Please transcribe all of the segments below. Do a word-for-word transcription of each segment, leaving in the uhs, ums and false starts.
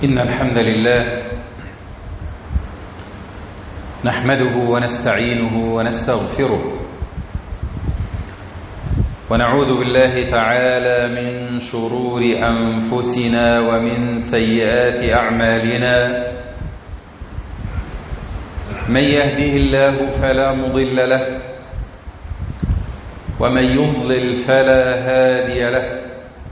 إن الحمد لله نحمده ونستعينه ونستغفره ونعوذ بالله تعالى من شرور أنفسنا ومن سيئات أعمالنا. من يهده الله فلا مضل له ومن يضلل فلا هادي له،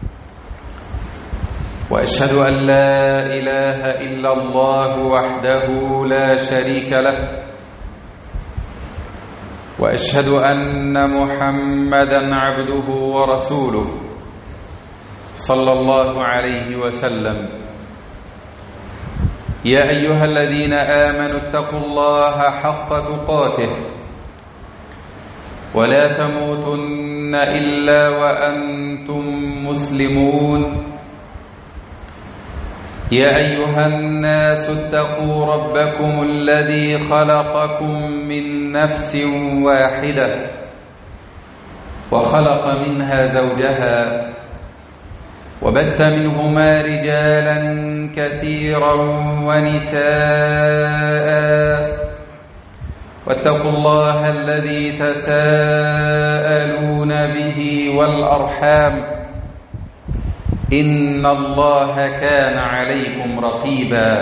وأشهد أن لا إله إلا الله وحده لا شريك له، وأشهد أن محمدًا عبده ورسوله صلى الله عليه وسلم. يا أيها الذين آمنوا اتقوا الله حق تقاته ولا تموتن إلا وأنتم مسلمون. يا أيها الناس اتقوا ربكم الذي خلقكم من نفس واحدة وخلق منها زوجها وبث منهما رجالا كثيرا ونساء، واتقوا الله الذي تساءلون به والأرحام إن الله كان عليكم رقيبا.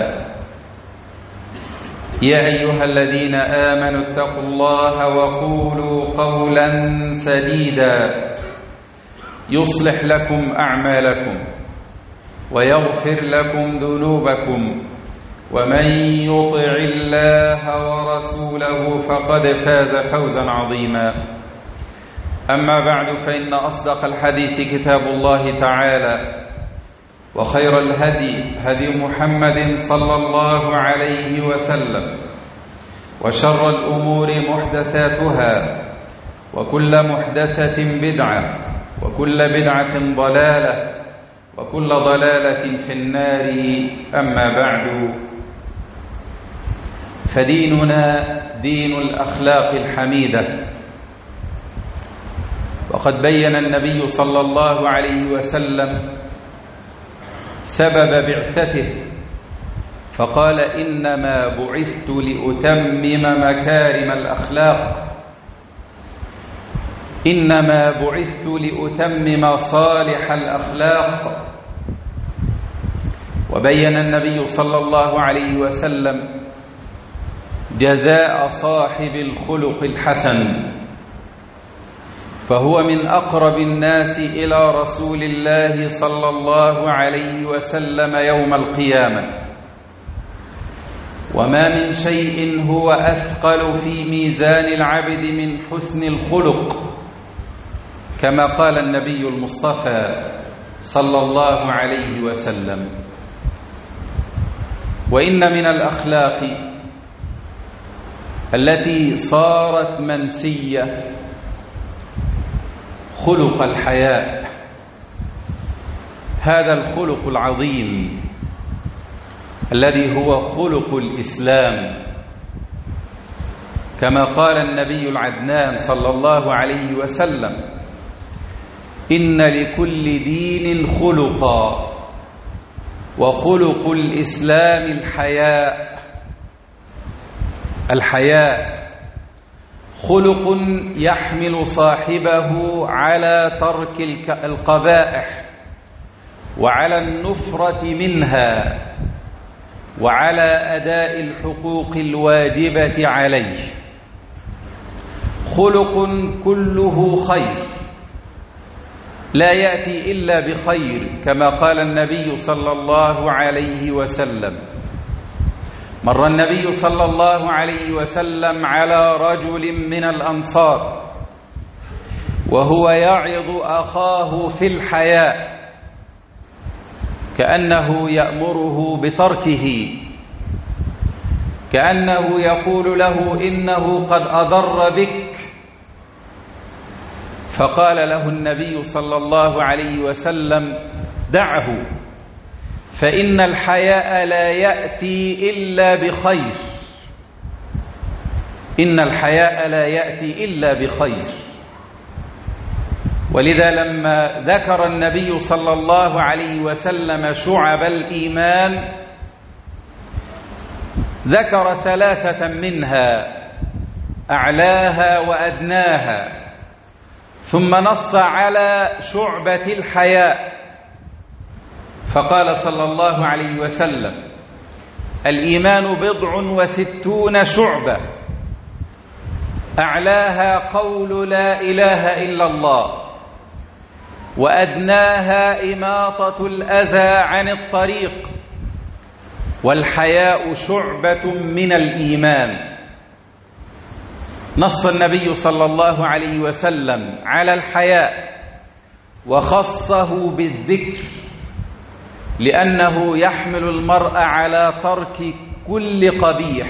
يا أيها الذين آمنوا اتقوا الله وقولوا قولا سديدا يصلح لكم أعمالكم ويغفر لكم ذنوبكم، ومن يطع الله ورسوله فقد فاز فوزا عظيما. أما بعد، فإن أصدق الحديث كتاب الله تعالى، وخير الهدي هدي محمد صلى الله عليه وسلم، وشر الأمور محدثاتها، وكل محدثة بدعة، وكل بدعة ضلالة، وكل ضلالة في النار. أما بعد، فديننا دين الأخلاق الحميدة. وقد بين النبي صلى الله عليه وسلم سبب بعثته فقال: إنما بعثت لأتمم مكارم الأخلاق، إنما بعثت لأتمم صالح الأخلاق. وبين النبي صلى الله عليه وسلم جزاء صاحب الخلق الحسن، فهو من أقرب الناس إلى رسول الله صلى الله عليه وسلم يوم القيامة، وما من شيء هو أثقل في ميزان العبد من حسن الخلق، كما قال النبي المصطفى صلى الله عليه وسلم. وإن من الأخلاق التي صارت منسية خلق الحياء، هذا الخلق العظيم الذي هو خلق الإسلام، كما قال النبي العدنان صلى الله عليه وسلم: إن لكل دين خلقا، وخلق الإسلام الحياء. الحياء خلق يحمل صاحبه على ترك القبائح وعلى النفرة منها وعلى أداء الحقوق الواجبة عليه. خلق كله خير، لا يأتي إلا بخير، كما قال النبي صلى الله عليه وسلم. مر النبي صلى الله عليه وسلم على رجل من الأنصار وهو يعظ أخاه في الحياء، كأنه يأمره بتركه، كأنه يقول له: إنه قد أضر بك. فقال له النبي صلى الله عليه وسلم: دعه، فإن الحياء لا يأتي إلا بخير، إن الحياء لا يأتي إلا بخير. ولذا لما ذكر النبي صلى الله عليه وسلم شعب الإيمان ذكر ثلاثة منها أعلاها وأدناها، ثم نص على شعبة الحياء فقال صلى الله عليه وسلم: الإيمان بضع وستون شعبة، أعلاها قول لا إله إلا الله، وأدناها إماطة الأذى عن الطريق، والحياء شعبة من الإيمان. نص النبي صلى الله عليه وسلم على الحياء وخصه بالذكر، لأنه يحمل المرء على ترك كل قبيح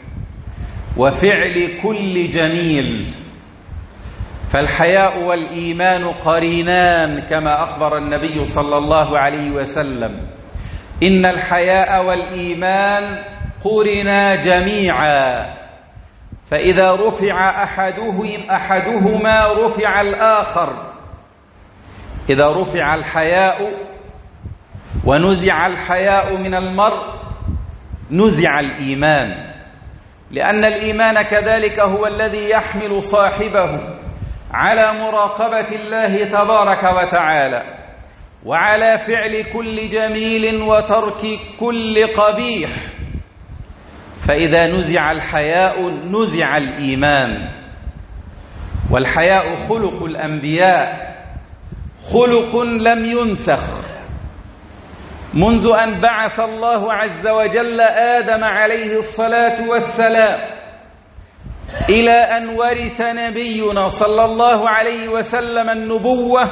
وفعل كل جميل. فالحياء والإيمان قرينان، كما أخبر النبي صلى الله عليه وسلم: إن الحياء والإيمان قرنا جميعا، فإذا رفع أحدهم أحدهما رفع الآخر. إذا رفع الحياء ونزع الحياء من المرء نزع الإيمان، لأن الإيمان كذلك هو الذي يحمل صاحبه على مراقبة الله تبارك وتعالى، وعلى فعل كل جميل وترك كل قبيح. فإذا نزع الحياء نزع الإيمان. والحياء خلق الأنبياء، خلق لم ينسخ منذ أن بعث الله عز وجل آدم عليه الصلاة والسلام إلى أن ورث نبينا صلى الله عليه وسلم النبوة،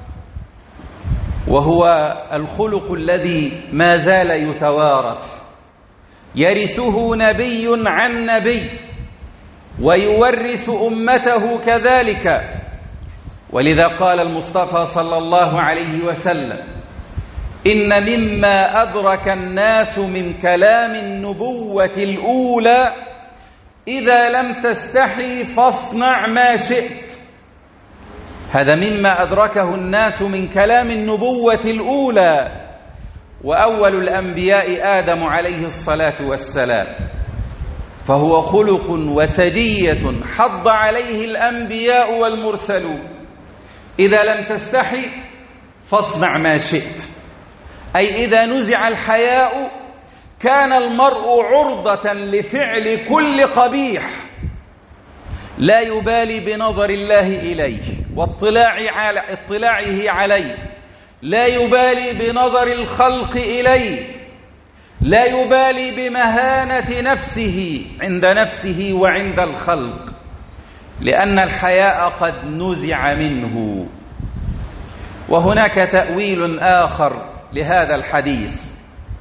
وهو الخلق الذي ما زال يتوارث، يرثه نبي عن نبي ويورث أمته كذلك. ولذا قال المصطفى صلى الله عليه وسلم: إن مما أدرك الناس من كلام النبوة الأولى إذا لم تستحي فاصنع ما شئت. هذا مما أدركه الناس من كلام النبوة الأولى، وأول الأنبياء آدم عليه الصلاة والسلام، فهو خلق وسجية حض عليه الأنبياء والمرسلون: إذا لم تستحي فاصنع ما شئت. أي إذا نزع الحياء كان المرء عرضة لفعل كل قبيح، لا يبالي بنظر الله إليه واطلاعه عليه، لا يبالي بنظر الخلق إليه، لا يبالي بمهانة نفسه عند نفسه وعند الخلق، لأن الحياء قد نزع منه. وهناك تأويل آخر لهذا الحديث،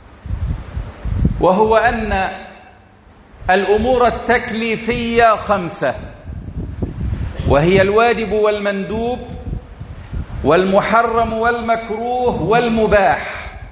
وهو أن الأمور التكليفية خمسة، وهي الواجب والمندوب والمحرم والمكروه والمباح.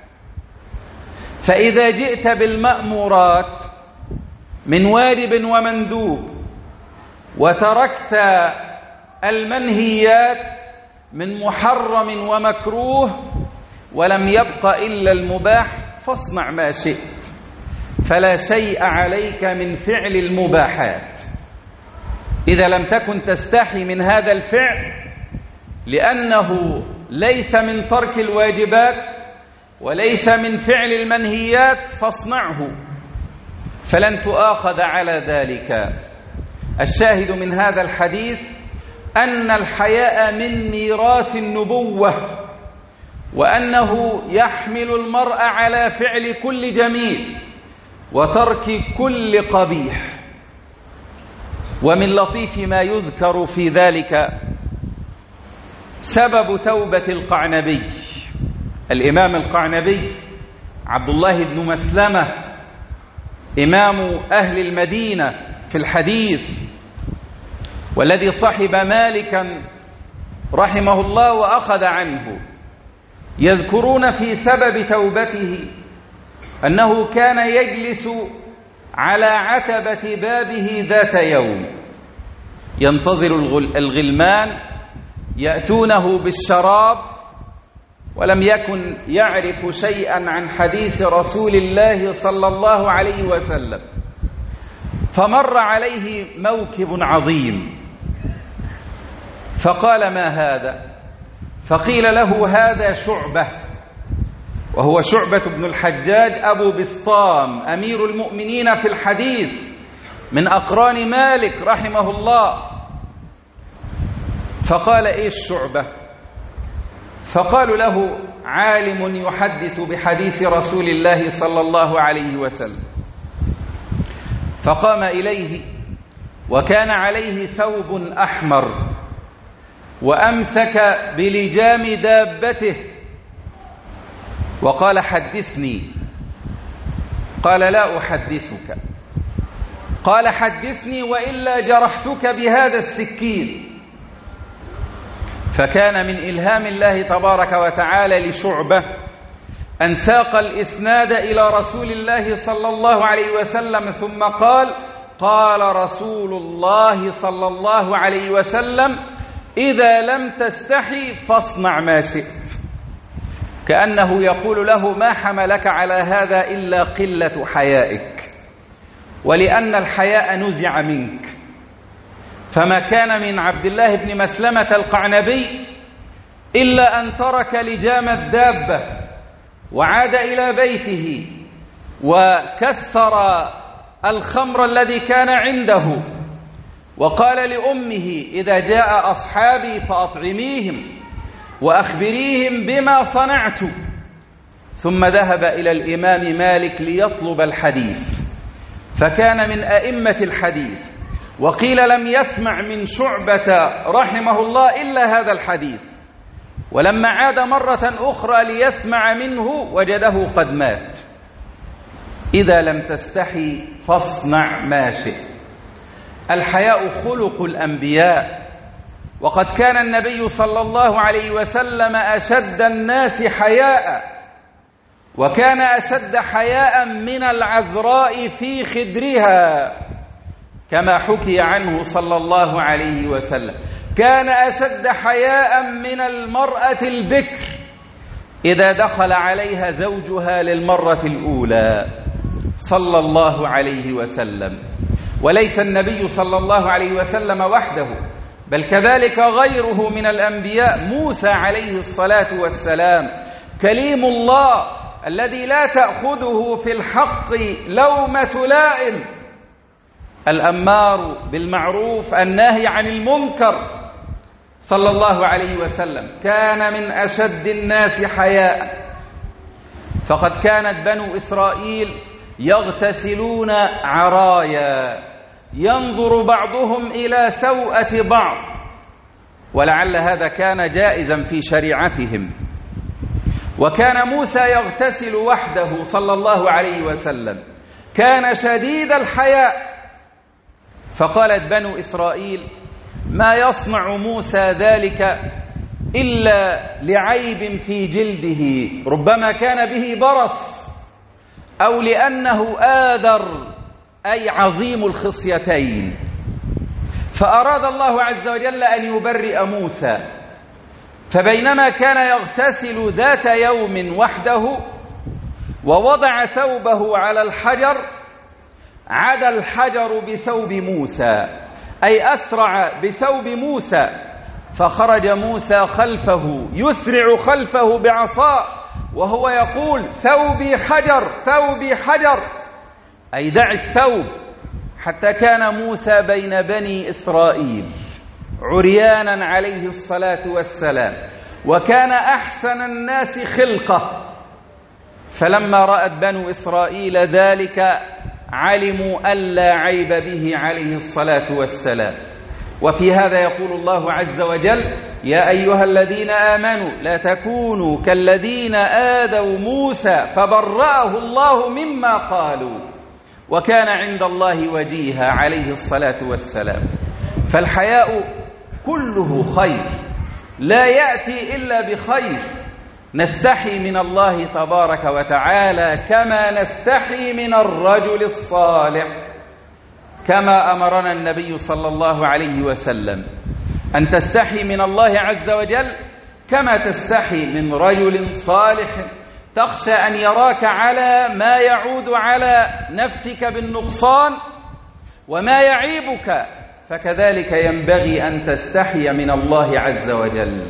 فإذا جئت بالمأمورات من واجب ومندوب وتركت المنهيات من محرم ومكروه ولم يبق إلا المباح فاصنع ما شئت، فلا شيء عليك من فعل المباحات إذا لم تكن تستحي من هذا الفعل، لأنه ليس من ترك الواجبات وليس من فعل المنهيات، فاصنعه فلن تؤاخذ على ذلك. الشاهد من هذا الحديث أن الحياء من ميراث النبوة، وأنه يحمل المرء على فعل كل جميل وترك كل قبيح. ومن لطيف ما يذكر في ذلك سبب توبة القعنبي. الإمام القعنبي عبد الله بن مسلمة إمام أهل المدينة في الحديث، والذي صحب مالكا رحمه الله وأخذ عنه، يذكرون في سبب توبته أنه كان يجلس على عتبة بابه ذات يوم ينتظر الغلمان يأتونه بالشراب، ولم يكن يعرف شيئا عن حديث رسول الله صلى الله عليه وسلم، فمر عليه موكب عظيم فقال: ما هذا؟ فقيل له: هذا شعبة، وهو شعبة بن الحجاج أبو بسطام أمير المؤمنين في الحديث من أقران مالك رحمه الله. فقال: إيش شعبة؟ فقالوا له: عالم يحدث بحديث رسول الله صلى الله عليه وسلم. فقام إليه وكان عليه ثوب أحمر وأمسك بلجام دابته وقال: حدثني. قال: لا أحدثك. قال: حدثني وإلا جرحتك بهذا السكين. فكان من إلهام الله تبارك وتعالى لشعبة أن ساق الإسناد إلى رسول الله صلى الله عليه وسلم ثم قال: قال رسول الله صلى الله عليه وسلم: إذا لم تستحي فاصنع ما شئت. كأنه يقول له: ما حملك على هذا إلا قلة حيائك، ولأن الحياء نزع منك. فما كان من عبد الله بن مسلمة القعنبي إلا أن ترك لجام الدابة وعاد إلى بيته وكسر الخمر الذي كان عنده وقال لأمه: إذا جاء أصحابي فأطعميهم وأخبريهم بما صنعت. ثم ذهب إلى الإمام مالك ليطلب الحديث، فكان من أئمة الحديث، وقيل لم يسمع من شعبة رحمه الله إلا هذا الحديث. ولما عاد مرة أخرى ليسمع منه وجده قد مات. إذا لم تستحي فاصنع ما شئت. الحياء خلق الأنبياء، وقد كان النبي صلى الله عليه وسلم أشد الناس حياء، وكان أشد حياء من العذراء في خدرها كما حكي عنه صلى الله عليه وسلم. كان أشد حياء من المرأة البكر إذا دخل عليها زوجها للمرة الأولى صلى الله عليه وسلم. وليس النبي صلى الله عليه وسلم وحده، بل كذلك غيره من الأنبياء. موسى عليه الصلاة والسلام كليم الله الذي لا تأخذه في الحق لومة لائم، الأمار بالمعروف الناهي عن المنكر صلى الله عليه وسلم، كان من أشد الناس حياء. فقد كانت بنو إسرائيل يغتسلون عرايا، ينظر بعضهم إلى سوءة بعض، ولعل هذا كان جائزا في شريعتهم. وكان موسى يغتسل وحده صلى الله عليه وسلم، كان شديد الحياء. فقالت بنو إسرائيل: ما يصنع موسى ذلك إلا لعيب في جلده، ربما كان به برص، أو لأنه آذر أي عظيم الخصيتين. فأراد الله عز وجل أن يبرئ موسى، فبينما كان يغتسل ذات يوم وحده ووضع ثوبه على الحجر، عدا الحجر بثوب موسى، أي أسرع بثوب موسى، فخرج موسى خلفه يسرع خلفه بعصاه وهو يقول: ثوبي حجر ثوبي حجر، أي دع الثوب. حتى كان موسى بين بني إسرائيل عريانا عليه الصلاة والسلام، وكان أحسن الناس خلقة. فلما رأت بنو إسرائيل ذلك علموا ألا عيب به عليه الصلاة والسلام. وفي هذا يقول الله عز وجل: يا أيها الذين آمنوا لا تكونوا كالذين آذوا موسى فبرأه الله مما قالوا وكان عند الله وجيها عليه الصلاة والسلام. فالحياء كله خير، لا يأتي إلا بخير. نستحي من الله تبارك وتعالى كما نستحي من الرجل الصالح، كما أمرنا النبي صلى الله عليه وسلم أن تستحي من الله عز وجل كما تستحي من رجل صالح، تخشى أن يراك على ما يعود على نفسك بالنقصان، وما يعيبك، فكذلك ينبغي أن تستحي من الله عز وجل.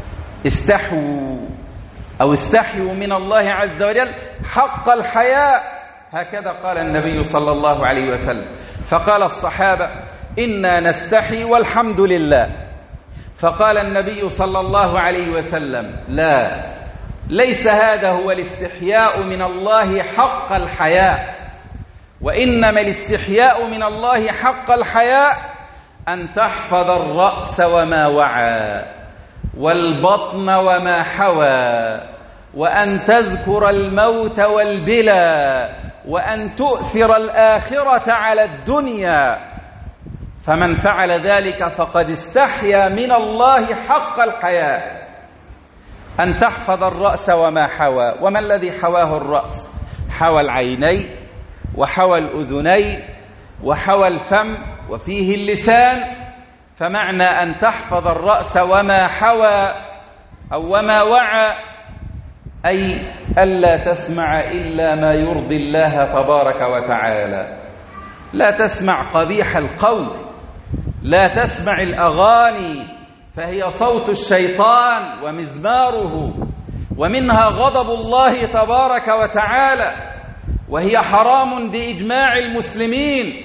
استحوا أو استحيوا من الله عز وجل حق الحياء، هكذا قال النبي صلى الله عليه وسلم. فقال الصحابة: إنا نستحي والحمد لله. فقال النبي صلى الله عليه وسلم: لا، ليس هذا هو الاستحياء من الله حق الحياء، وإنما الاستحياء من الله حق الحياء أن تحفظ الرأس وما وعى، والبطن وما حوى، وأن تذكر الموت والبلى، وأن تؤثر الآخرة على الدنيا. فمن فعل ذلك فقد استحيا من الله حق الحياء. أن تحفظ الرأس وما حوى. وما الذي حواه الرأس؟ حوى العينين، وحوى الأذنين، وحوى الفم، وفيه اللسان. فمعنى أن تحفظ الرأس وما حوى أو وما وعى أي ألا تسمع إلا ما يرضي الله تبارك وتعالى. لا تسمع قبيح القول، لا تسمع الأغاني، فهي صوت الشيطان ومزماره، ومنها غضب الله تبارك وتعالى، وهي حرام بإجماع المسلمين.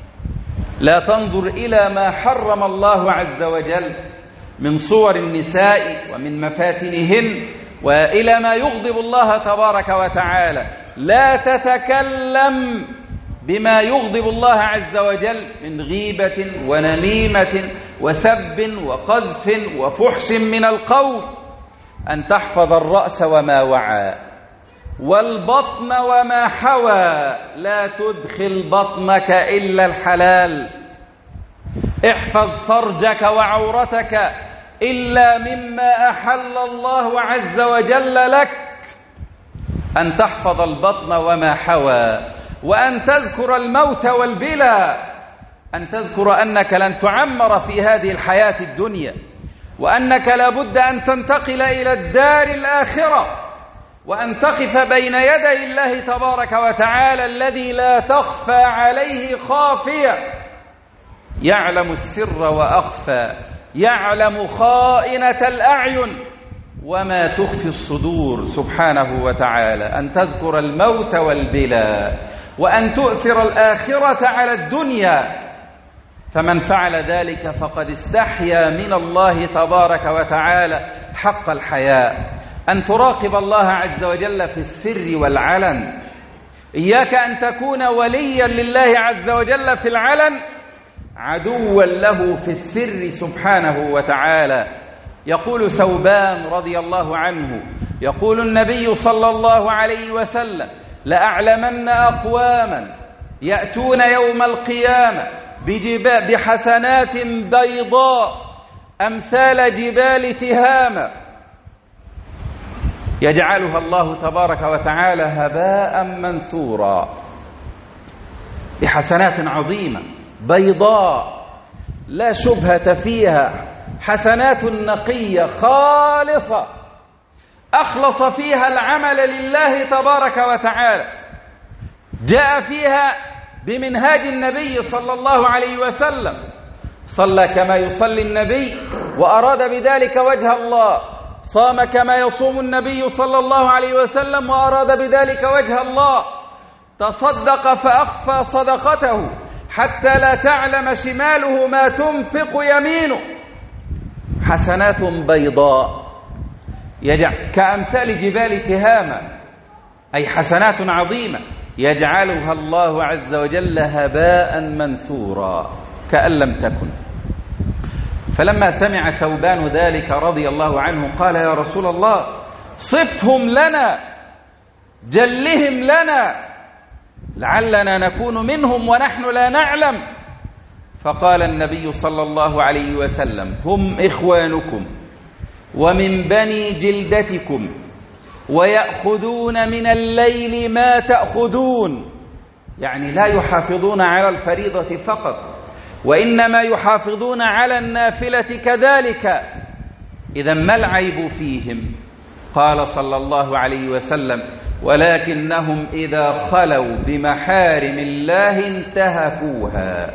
لا تنظر إلى ما حرم الله عز وجل من صور النساء ومن مفاتنهن وإلى ما يغضب الله تبارك وتعالى. لا تتكلم بما يغضب الله عز وجل من غيبة ونميمة وسب وقذف وفحش من القول. أن تحفظ الرأس وما وعى، والبطن وما حوى. لا تدخل بطنك إلا الحلال. احفظ فرجك وعورتك إلا مما أحل الله عز وجل لك. أن تحفظ البطن وما حوى، وأن تذكر الموت والبلى. أن تذكر أنك لن تعمر في هذه الحياة الدنيا، وأنك لابد أن تنتقل إلى الدار الآخرة، وأن تقف بين يدي الله تبارك وتعالى الذي لا تخفى عليه خافية، يعلم السر وأخفى، يعلم خائنة الأعين وما تخفي الصدور سبحانه وتعالى. أن تذكر الموت والبلى، وأن تؤثر الآخرة على الدنيا. فمن فعل ذلك فقد استحيا من الله تبارك وتعالى حق الحياء. أن تراقب الله عز وجل في السر والعلن. إياك أن تكون وليا لله عز وجل في العلن، عدوا له في السر سبحانه وتعالى. يقول ثوبان رضي الله عنه، يقول النبي صلى الله عليه وسلم: لأعلمن أقواما يأتون يوم القيامة بحسنات بيضاء أمثال جبال تهامة، يجعلها الله تبارك وتعالى هباء منثورا. بحسنات عظيمة بيضاء لا شبهة فيها، حسنات نقية خالصة أخلص فيها العمل لله تبارك وتعالى، جاء فيها بمنهاج النبي صلى الله عليه وسلم، صلى كما يصلي النبي وأراد بذلك وجه الله، صام كما يصوم النبي صلى الله عليه وسلم وأراد بذلك وجه الله، تصدق فأخفى صدقته حتى لا تعلم شماله ما تنفق يمينه. حسنات بيضاء يجعل كأمثال جبال تهامة، أي حسنات عظيمة يجعلها الله عز وجل هباء منثورا كأن لم تكن. فلما سمع ثوبان ذلك رضي الله عنه قال: يا رسول الله، صفهم لنا، جلهم لنا، لعلنا نكون منهم ونحن لا نعلم. فقال النبي صلى الله عليه وسلم: هم إخوانكم ومن بني جلدتكم، ويأخذون من الليل ما تأخذون، يعني لا يحافظون على الفريضة فقط، وإنما يحافظون على النافلة كذلك. إذا ما العيب فيهم؟ قال صلى الله عليه وسلم: ولكنهم إذا خلوا بمحارم الله انتهكوها.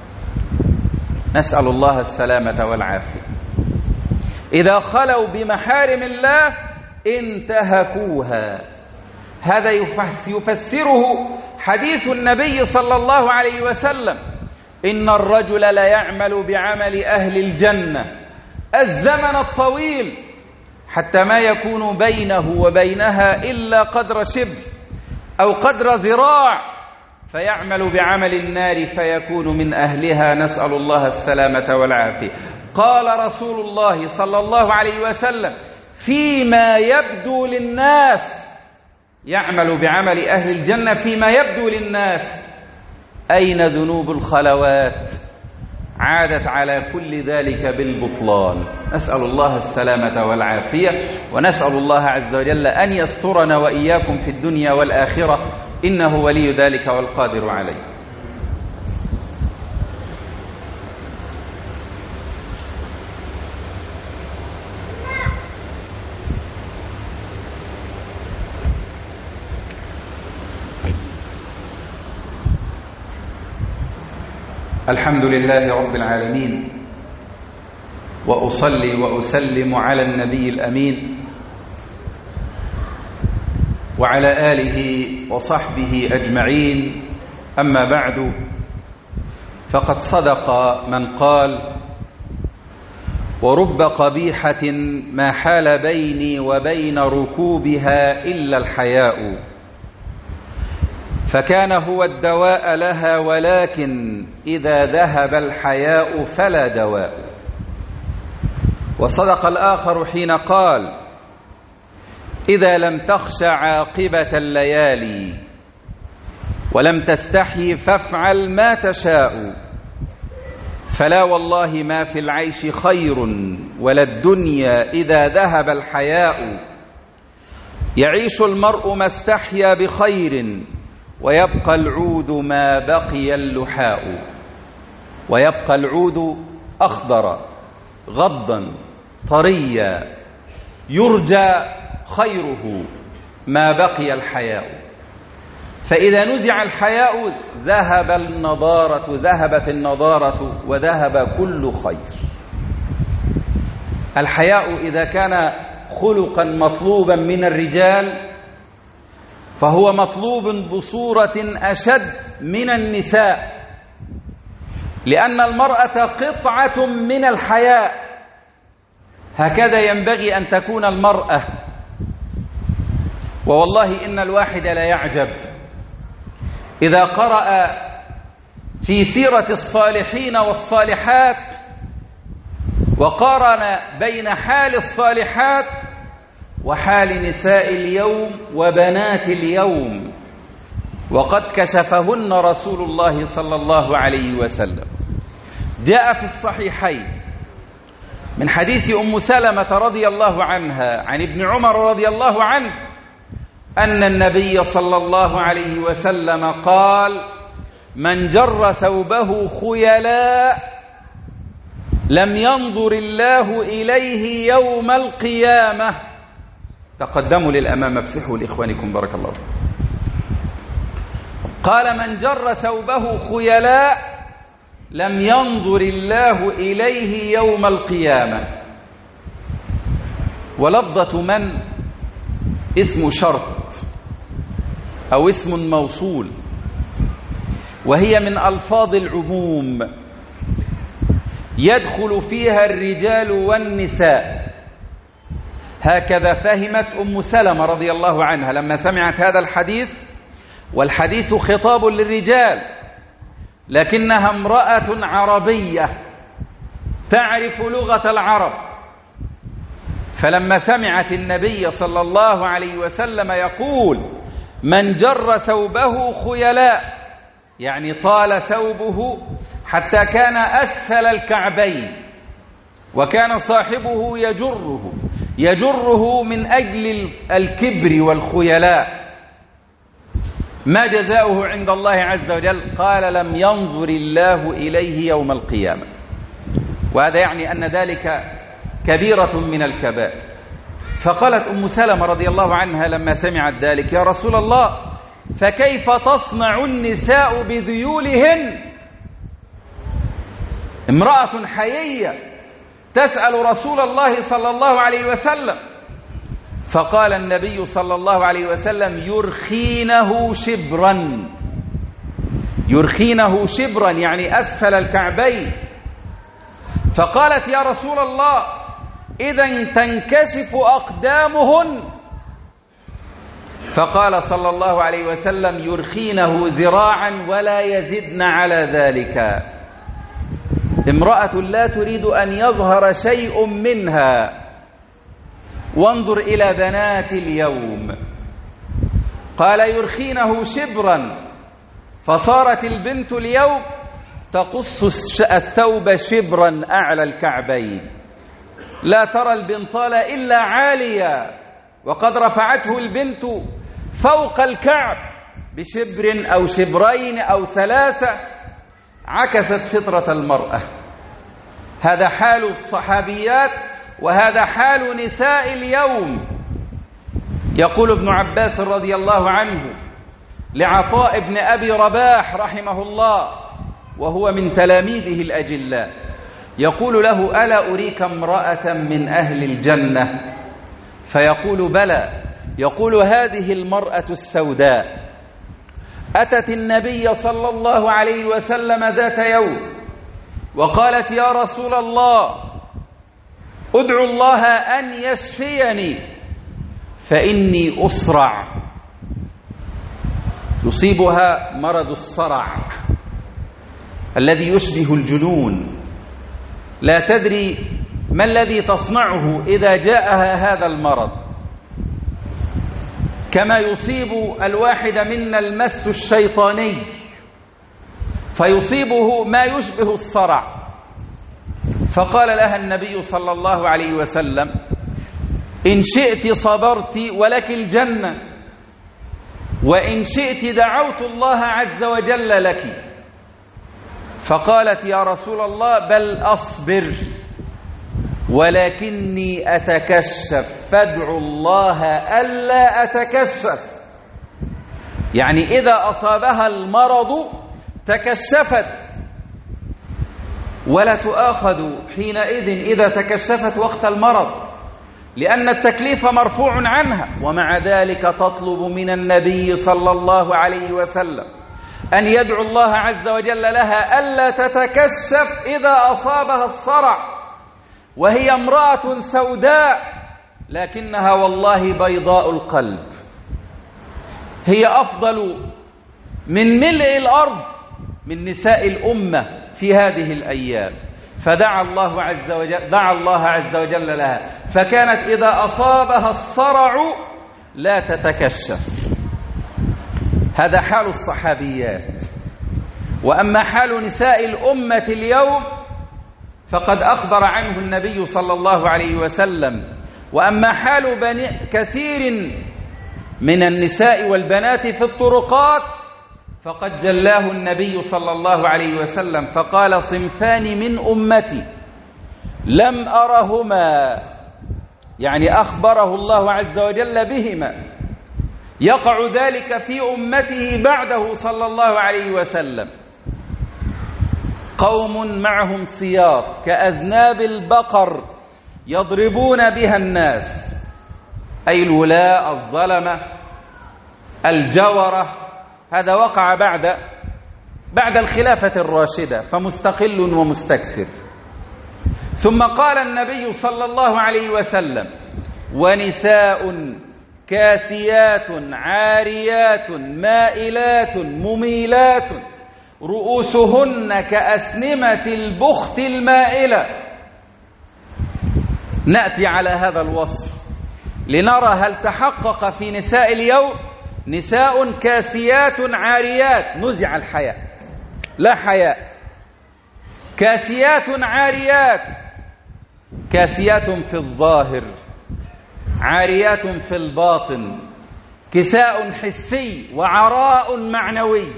نسأل الله السلامة والعافية. إذا خلوا بمحارم الله انتهكوها. هذا يفسره حديث النبي صلى الله عليه وسلم: إن الرجل ليعمل بعمل أهل الجنة الزمن الطويل حتى ما يكون بينه وبينها إلا قدر شبر أو قدر ذراع، فيعمل بعمل النار فيكون من أهلها، نسأل الله السلامة والعافية. قال رسول الله صلى الله عليه وسلم: فيما يبدو للناس، يعمل بعمل أهل الجنة فيما يبدو للناس. أين ذنوب الخلوات؟ عادت على كل ذلك بالبطلان، نسأل الله السلامة والعافية، ونسأل الله عز وجل أن يسترنا وإياكم في الدنيا والآخرة، إنه ولي ذلك والقادر عليه. الحمد لله رب العالمين، وأصلي وأسلم على النبي الأمين وعلى آله وصحبه أجمعين. أما بعد، فقد صدق من قال: ورب قبيحة ما حال بيني وبين ركوبها إلا الحياء، فكان هو الدواء لها، ولكن إذا ذهب الحياء فلا دواء. وصدق الآخر حين قال: إذا لم تخش عاقبة الليالي ولم تستحي فافعل ما تشاء، فلا والله ما في العيش خير ولا الدنيا إذا ذهب الحياء. يعيش المرء ما استحيا بخير، ويبقى العود ما بقي اللحاء. ويبقى العود أخضر غضا طريا، يرجى خيره ما بقي الحياء. فإذا نزع الحياء ذهب النضارة، ذهبت النضارة وذهب كل خير. الحياء إذا كان خلقا مطلوبا من الرجال، فهو مطلوب بصورة أشد من النساء، لأن المرأة قطعة من الحياء. هكذا ينبغي أن تكون المرأة. ووالله إن الواحد لا يعجب إذا قرأ في سيرة الصالحين والصالحات وقارن بين حال الصالحات وحال نساء اليوم وبنات اليوم، وقد كشفهن رسول الله صلى الله عليه وسلم. جاء في الصحيحين من حديث أم سلمة رضي الله عنها عن ابن عمر رضي الله عنه أن النبي صلى الله عليه وسلم قال: من جر ثوبه خيلاء لم ينظر الله إليه يوم القيامة. تقدموا للأمام، افسحوا لإخوانكم بارك الله فيكم. قال: من جر ثوبه خيلاء لم ينظر الله إليه يوم القيامة. ولفظة من اسم شرط أو اسم موصول، وهي من ألفاظ العموم يدخل فيها الرجال والنساء. هكذا فهمت أم سلمة رضي الله عنها لما سمعت هذا الحديث، والحديث خطاب للرجال، لكنها امرأة عربية تعرف لغة العرب، فلما سمعت النبي صلى الله عليه وسلم يقول: من جر ثوبه خيلاء، يعني طال ثوبه حتى كان أسفل الكعبين، وكان صاحبه يجره يجره من أجل الكبر والخيلاء، ما جزاؤه عند الله عز وجل؟ قال: لم ينظر الله إليه يوم القيامة. وهذا يعني أن ذلك كبيرة من الكبائر. فقالت أم سلمة رضي الله عنها لما سمعت ذلك: يا رسول الله، فكيف تصنع النساء بذيولهن؟ امرأة حيية تسأل رسول الله صلى الله عليه وسلم. فقال النبي صلى الله عليه وسلم: يرخينه شبرا، يرخينه شبرا يعني أسفل الكعبين. فقالت: يا رسول الله، إذن تنكشف أقدامهن؟ فقال صلى الله عليه وسلم: يرخينه ذراعا ولا يزدن على ذلك. امرأة لا تريد أن يظهر شيء منها. وانظر إلى بنات اليوم، قال: يرخينه شبرا، فصارت البنت اليوم تقص الثوب شبرا أعلى الكعبين، لا ترى البنطال إلا عالية، وقد رفعته البنت فوق الكعب بشبر أو شبرين أو ثلاثة. عكست فطرة المرأة. هذا حال الصحابيات وهذا حال نساء اليوم. يقول ابن عباس رضي الله عنه لعطاء بن أبي رباح رحمه الله، وهو من تلاميذه الأجلاء، يقول له: ألا أريك امرأة من أهل الجنة؟ فيقول: بلى. يقول: هذه المرأة السوداء أتت النبي صلى الله عليه وسلم ذات يوم وقالت: يا رسول الله، أدعو الله أن يشفيني فإني أصرع. يصيبها مرض الصرع الذي يشبه الجنون، لا تدري ما الذي تصنعه إذا جاءها هذا المرض، كما يصيب الواحد منا المس الشيطاني فيصيبه ما يشبه الصرع. فقال لها النبي صلى الله عليه وسلم: إن شئت صبرت ولك الجنة، وإن شئت دعوت الله عز وجل لك. فقالت: يا رسول الله، بل أصبر ولكني أتكشف، فادعوا الله ألا أتكشف. يعني إذا أصابها المرض تكشفت، ولا تؤاخذ حينئذ إذا تكشفت وقت المرض، لأن التكليف مرفوع عنها. ومع ذلك تطلب من النبي صلى الله عليه وسلم أن يدعو الله عز وجل لها ألا تتكشف إذا أصابها الصرع، وهي امرأة سوداء لكنها والله بيضاء القلب، هي أفضل من ملء الأرض من نساء الأمة في هذه الأيام. فدعا الله عز وجل دعا الله عز وجل لها، فكانت إذا أصابها الصرع لا تتكشف. هذا حال الصحابيات. وأما حال نساء الأمة اليوم فقد أخبر عنه النبي صلى الله عليه وسلم. وأما حال بني كثير من النساء والبنات في الطرقات فقد جلاه النبي صلى الله عليه وسلم، فقال: صنفان من أمتي لم أرهما، يعني أخبره الله عز وجل بهما، يقع ذلك في أمته بعده صلى الله عليه وسلم: قوم معهم سياط كأذناب البقر يضربون بها الناس، أي الولاء، الظلمة، الجورة. هذا وقع بعد بعد الخلافة الراشدة، فمستقل ومستكثر. ثم قال النبي صلى الله عليه وسلم: ونساء كاسيات عاريات مائلات مميلات رؤوسهن كأسنمة البخت المائلة. نأتي على هذا الوصف لنرى هل تحقق في نساء اليوم. نساء كاسيات عاريات، نزع الحياء، لا حياء. كاسيات عاريات، كاسيات في الظاهر عاريات في الباطن، كساء حسي وعراء معنوي.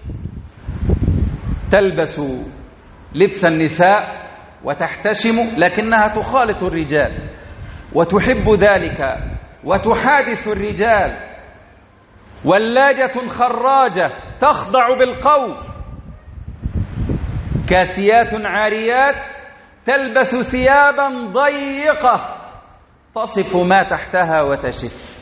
تلبس لبس النساء وتحتشم، لكنها تخالط الرجال، وتحب ذلك وتحادث الرجال، ولاجة خراجة تخضع بالقول، كاسيات عاريات تلبس ثيابا ضيقة تصف ما تحتها وتشف،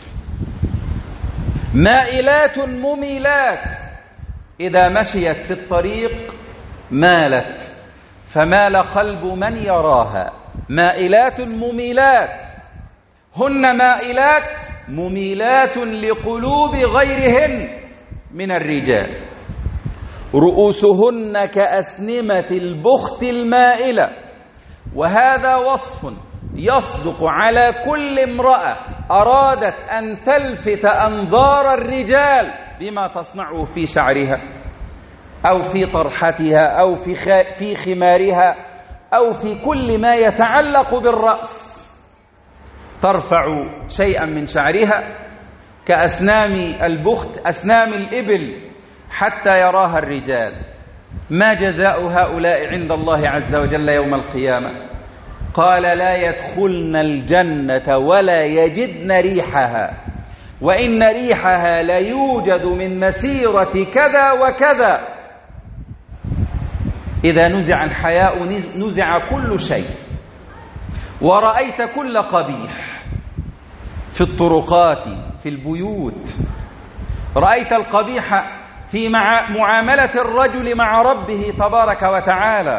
مائلات مميلات إذا مشيت في الطريق مالت فمال قلب من يراها. مائلات مميلات، هن مائلات مميلات لقلوب غيرهن من الرجال، رؤوسهن كأسنمة البخت المائلة. وهذا وصف يصدق على كل امرأة أرادت أن تلفت أنظار الرجال بما تصنعه في شعرها أو في طرحتها أو في في خمارها أو في كل ما يتعلق بالرأس. ترفع شيئا من شعرها كأسنام البخت، أسنام الإبل، حتى يراها الرجال. ما جزاء هؤلاء عند الله عز وجل يوم القيامة؟ قال لا يدخلن الجنة ولا يجدن ريحها، وإن ريحها ليوجد من مسيرة كذا وكذا. إذا نزع الحياء نزع كل شيء، ورأيت كل قبيح في الطرقات، في البيوت. رأيت القبيح في معاملة الرجل مع ربه تبارك وتعالى،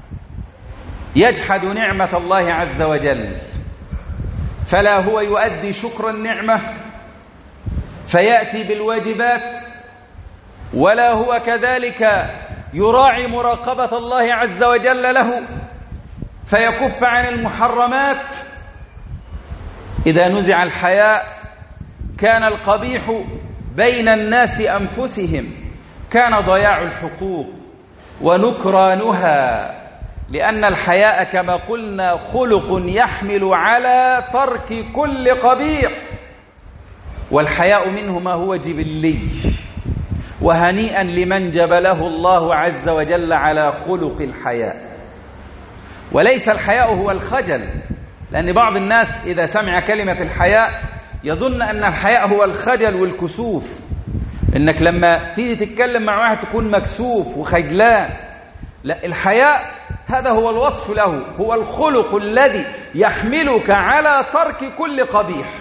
يجحد نعمة الله عز وجل، فلا هو يؤدي شكر النعمة فيأتي بالواجبات، ولا هو كذلك يراعي مراقبة الله عز وجل له فيكف عن المحرمات. إذا نزع الحياء كان القبيح بين الناس أنفسهم، كان ضياع الحقوق ونكرانها، لأن الحياء كما قلنا خلق يحمل على ترك كل قبيح، والحياء منه ما هو جبلي. وهنيئا لمن جبله الله عز وجل على خلق الحياء. وليس الحياء هو الخجل، لأن بعض الناس إذا سمع كلمة الحياء يظن أن الحياء هو الخجل والكسوف، إنك لما تيجي تتكلم مع واحد تكون مكسوف وخجلان. لا، الحياء هذا هو الوصف له، هو الخلق الذي يحملك على ترك كل قبيح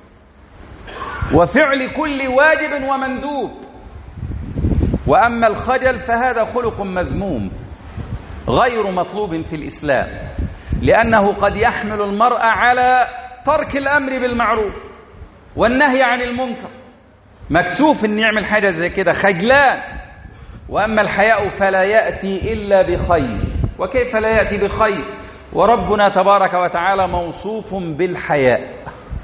وفعل كل واجب ومندوب. وأما الخجل فهذا خلق مذموم غير مطلوب في الإسلام، لأنه قد يحمل المرء على ترك الأمر بالمعروف والنهي عن المنكر، مكسوف أن يعمل حاجة زي كده، خجلان. وأما الحياء فلا يأتي إلا بخير. وكيف لا يأتي بخير وربنا تبارك وتعالى موصوف بالحياء؟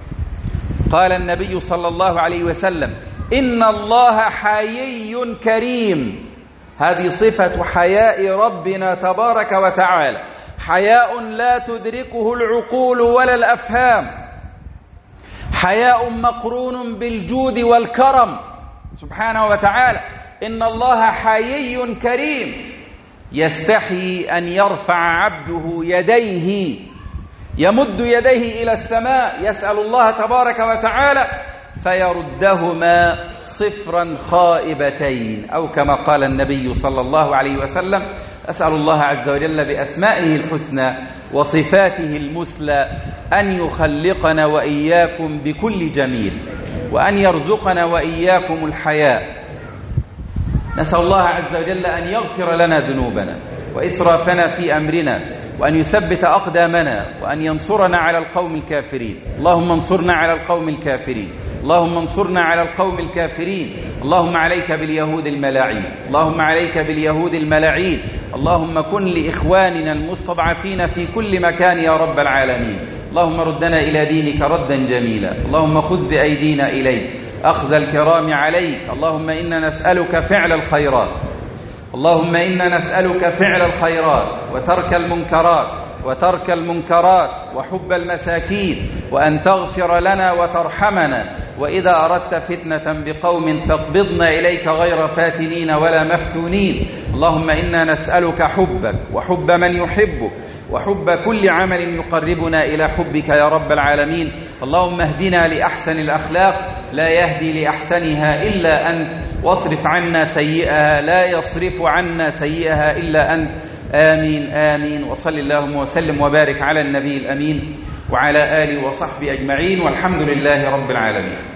قال النبي صلى الله عليه وسلم إن الله حيي كريم. هذه صفة حياء ربنا تبارك وتعالى، حياء لا تدركه العقول ولا الأفهام، حياء مقرون بالجود والكرم سبحانه وتعالى. إن الله حيي كريم، يستحي أن يرفع عبده يديه، يمد يديه إلى السماء يسأل الله تبارك وتعالى فيردهما صفرا خائبتين، أو كما قال النبي صلى الله عليه وسلم أسأل الله عز وجل بأسمائه الحسنى وصفاته المثلى أن يخلقنا وإياكم بكل جميل، وأن يرزقنا وإياكم الحياء. نسأل الله عز وجل أن يغفر لنا ذنوبنا وإسرافنا في أمرنا، وأن يثبت أقدامنا، وأن ينصرنا على القوم الكافرين. اللهم انصرنا على القوم الكافرين، اللهم انصرنا على القوم الكافرين. اللهم عليك باليهود الملاعين، اللهم عليك باليهود الملاعين. اللهم كن لإخواننا المستضعفين في كل مكان يا رب العالمين. اللهم ردنا إلى دينك ردا جميلا، اللهم خذ بأيدينا إليك أخذ الكرام عليك. اللهم إنا نسألك فعل الخيرات، اللهم إنا نسألك فعل الخيرات وترك المنكرات وترك المنكرات وحب المساكين، وأن تغفر لنا وترحمنا، وإذا أردت فتنة بقوم فاقبضنا إليك غير فاتنين ولا مفتونين. اللهم إنا نسألك حبك وحب من يحبك وحب كل عمل يقربنا إلى حبك يا رب العالمين. اللهم اهدنا لأحسن الأخلاق لا يهدي لأحسنها إلا أنت، واصرف عنا سيئها لا يصرف عنا سيئها إلا أنت. آمين آمين. وصل اللهم وسلم وبارك على النبي الأمين وعلى آله وصحبه أجمعين، والحمد لله رب العالمين.